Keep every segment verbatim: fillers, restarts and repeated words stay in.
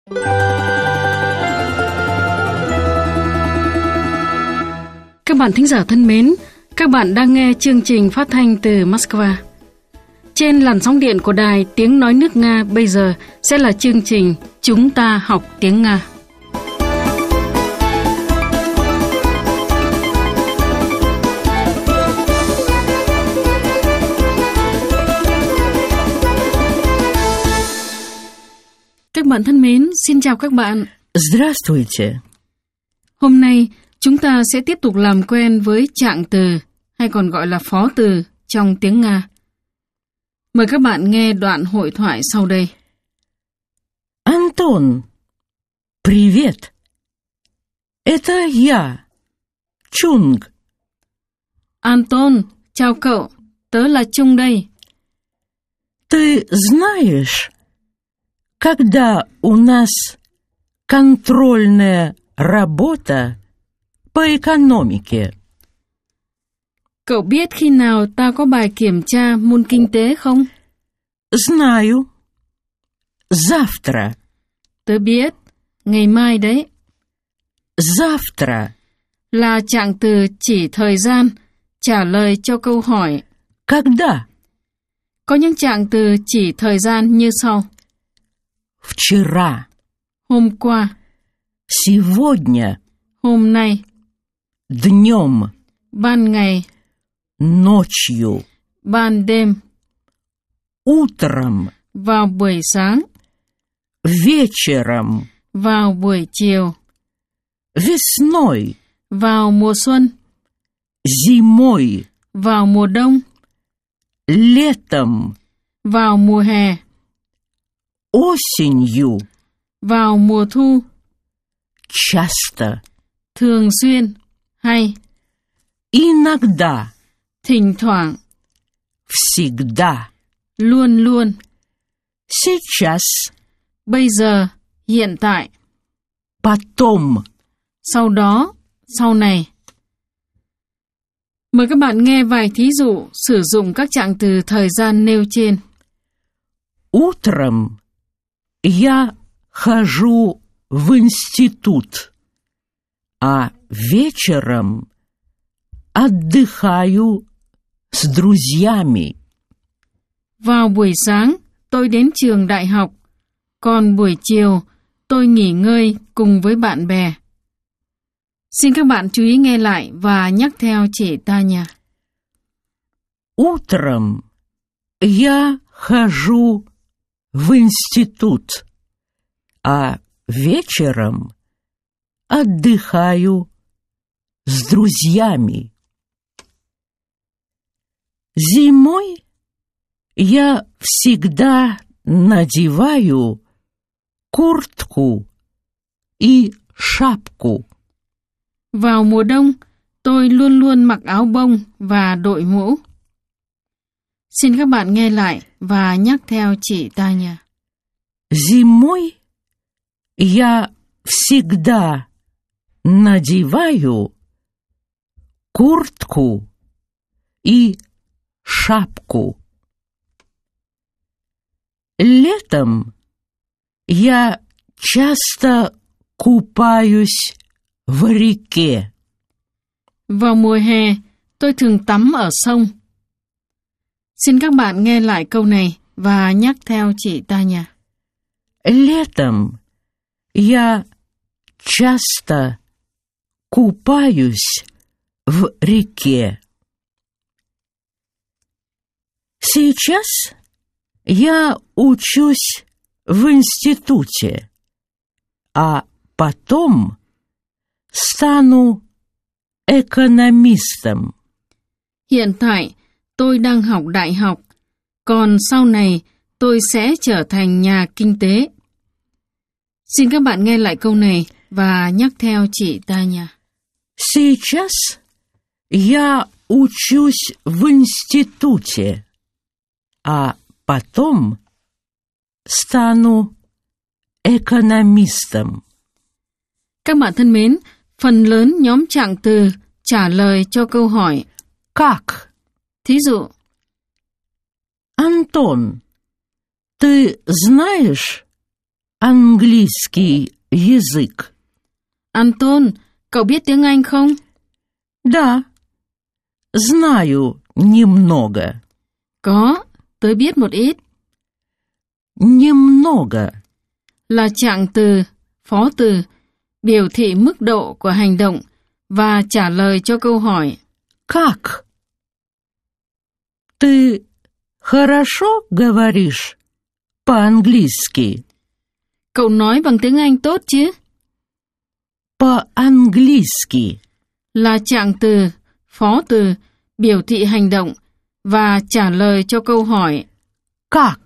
Các bạn thính giả thân mến, các bạn đang nghe chương trình phát thanh từ Moscow. Trên làn sóng điện của đài Tiếng Nói Nước Nga bây giờ sẽ là chương trình Chúng ta học tiếng Nga. Các bạn thân mến, xin chào các bạn. Здравствуйте. Hôm nay chúng ta sẽ tiếp tục làm quen với trạng từ, hay còn gọi là phó từ trong tiếng Nga. Mời các bạn nghe đoạn hội thoại sau đây. Антон, привет. Это я, Чунг. Anton, chào cậu, tớ là Trung đây. Ты знаешь, когда у нас контрольная работа по экономике? Cậu biết khi nào ta có bài kiểm tra môn kinh tế không? Знаю. Завтра. Tớ biết, ngày mai đấy. Завтра. Là trạng từ chỉ thời gian, trả lời cho câu hỏi. Когда? Có những trạng từ chỉ thời gian như sau. Вчера. Hôm qua. Сегодня. Hôm nay. Днем. Ban ngày. Ночью. Ban đêm. Утром. Vào buổi sáng. Вечером. Vào buổi chiều. Весной. Vào mùa xuân. Зимой. Vào mùa đông. Летом. Vào mùa hè. Осенью. Vào mùa thu. Часто. Thường xuyên. Hay. Иногда. Thỉnh thoảng. Всегда. Luôn luôn. Сейчас. Bây giờ. Hiện tại. Потом. Sau đó. Sau này. Mời các bạn nghe vài thí dụ sử dụng các trạng từ thời gian nêu trên. Утром я хожу в институт, а вечером отдыхаю с друзьями. Vào buổi sáng, tôi đến trường đại học, còn buổi chiều, tôi nghỉ ngơi cùng với bạn bè. Xin các bạn chú ý nghe lại và nhắc theo chị Tanya. Утром я хожу в институт, а вечером отдыхаю с друзьями. Зимой я всегда надеваю куртку и шапку. Vào mùa đông, tôi luôn luôn mặc áo bông và đội mũ. Xin các bạn nghe lại và nhắc theo chị Tanya. Зимой я всегда надеваю куртку и шапку. Летом я часто купаюсь в реке. Vào mùa hè, tôi thường tắm ở sông. Xin các bạn nghe lại câu này và nhắc theo chị Tanya. Летом я часто купаюсь в реке. Сейчас я учусь в институте, а потом стану экономистом. Hiện tại, tôi đang học đại học, còn sau này tôi sẽ trở thành nhà kinh tế. Xin các bạn nghe lại câu này và nhắc theo chị Tanya. Сейчас я учусь в институте, а потом стану экономистом. Các bạn thân mến, phần lớn nhóm trạng từ trả lời cho câu hỏi Как? Thí dụ, Антон, ты знаешь, английский язык? Anton, cậu biết tiếng Anh không? Да, знаю немного. Có, tớ biết một ít. Немного. Là trạng từ, phó từ, biểu thị mức độ của hành động và trả lời cho câu hỏi. Как? Ты хорошо говоришь по-английски? Cậu nói bằng tiếng Anh tốt chứ? По-английски. Là trạng từ, phó từ, biểu thị hành động và trả lời cho câu hỏi. Как?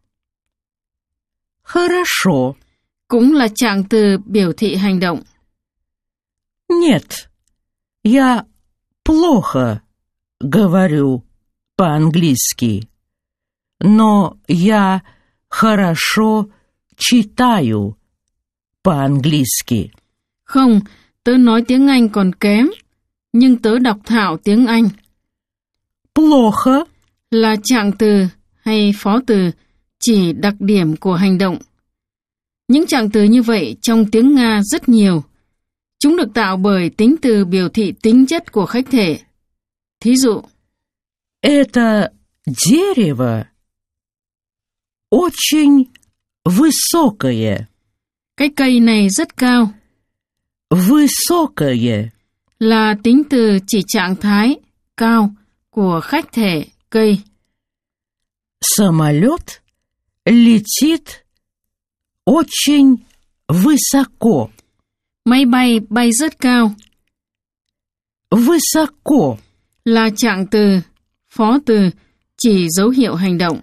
Хорошо. Cũng là trạng từ biểu thị hành động. Нет, я плохо говорю по-английски, но я хорошо читаю по-английски. Không, tớ nói tiếng Anh còn kém, nhưng tớ đọc thạo tiếng Anh. Плохо. Là trạng từ hay phó từ chỉ đặc điểm của hành động. Những trạng từ như vậy trong tiếng Nga rất nhiều. Chúng được tạo bởi tính từ biểu thị tính chất của khách thể. Thí dụ, Это дерево очень высокое. cái cây này rất cao. Высокое. Là tính từ chỉ trạng thái, cao, của khách thể, cây. Самолет летит очень высоко. Máy bay bay rất cao. Высоко. Là trạng từ, phó từ, chỉ dấu hiệu hành động.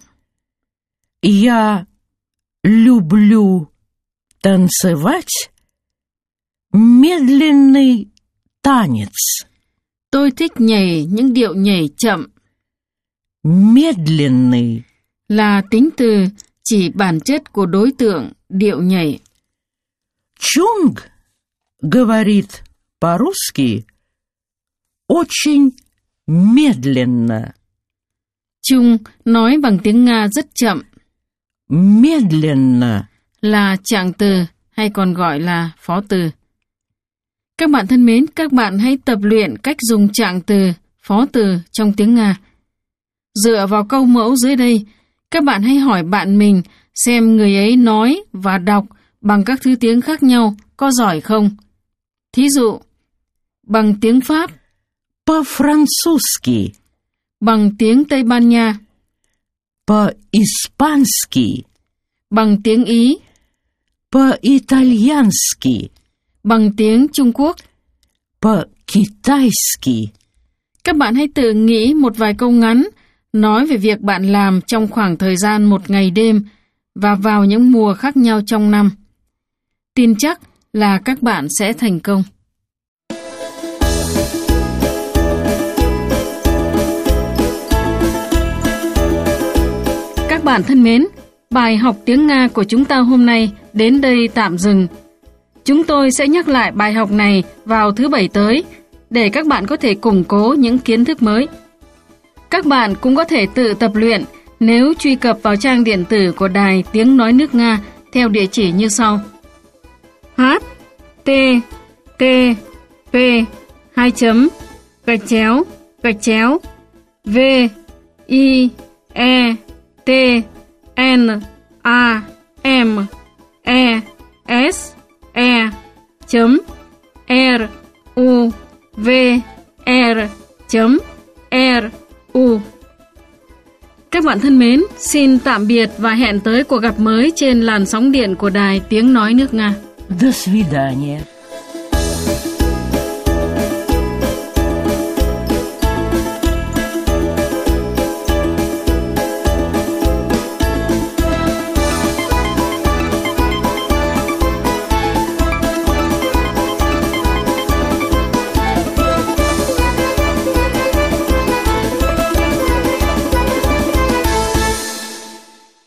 Я люблю танцевать медленный танец. Tôi thích nhảy những điệu nhảy chậm. Медленный. Là tính từ chỉ bản chất của đối tượng, điệu nhảy. Чунг говорит по-русски очень медленно. Chung nói bằng tiếng Nga rất chậm. Медленно. Là trạng từ hay còn gọi là phó từ. Các bạn thân mến, các bạn hãy tập luyện cách dùng trạng từ, phó từ trong tiếng Nga. Dựa vào câu mẫu dưới đây, các bạn hãy hỏi bạn mình xem người ấy nói và đọc bằng các thứ tiếng khác nhau có giỏi không. Thí dụ, bằng tiếng Pháp, По-французски. bằng tiếng Tây Ban Nha, По-испански. bằng tiếng Ý, По-итальянски. bằng tiếng Trung Quốc. По-китайски. Các bạn hãy tự nghĩ một vài câu ngắn nói về việc bạn làm trong khoảng thời gian một ngày đêm và vào những mùa khác nhau trong năm. Tin chắc là các bạn sẽ thành công. Các bạn thân mến, bài học tiếng Nga của chúng ta hôm nay đến đây tạm dừng. Chúng tôi sẽ nhắc lại bài học này vào thứ Bảy tới để các bạn có thể củng cố những kiến thức mới. Các bạn cũng có thể tự tập luyện nếu truy cập vào trang điện tử của Đài Tiếng Nói Nước Nga theo địa chỉ như sau: h t t p hai chấm gạch chéo gạch chéo v i e t n a m e s e chấm r u v r chấm r u. Các bạn thân mến, xin tạm biệt và hẹn tới cuộc gặp mới trên làn sóng điện của Đài Tiếng Nói Nước Nga. До свидания.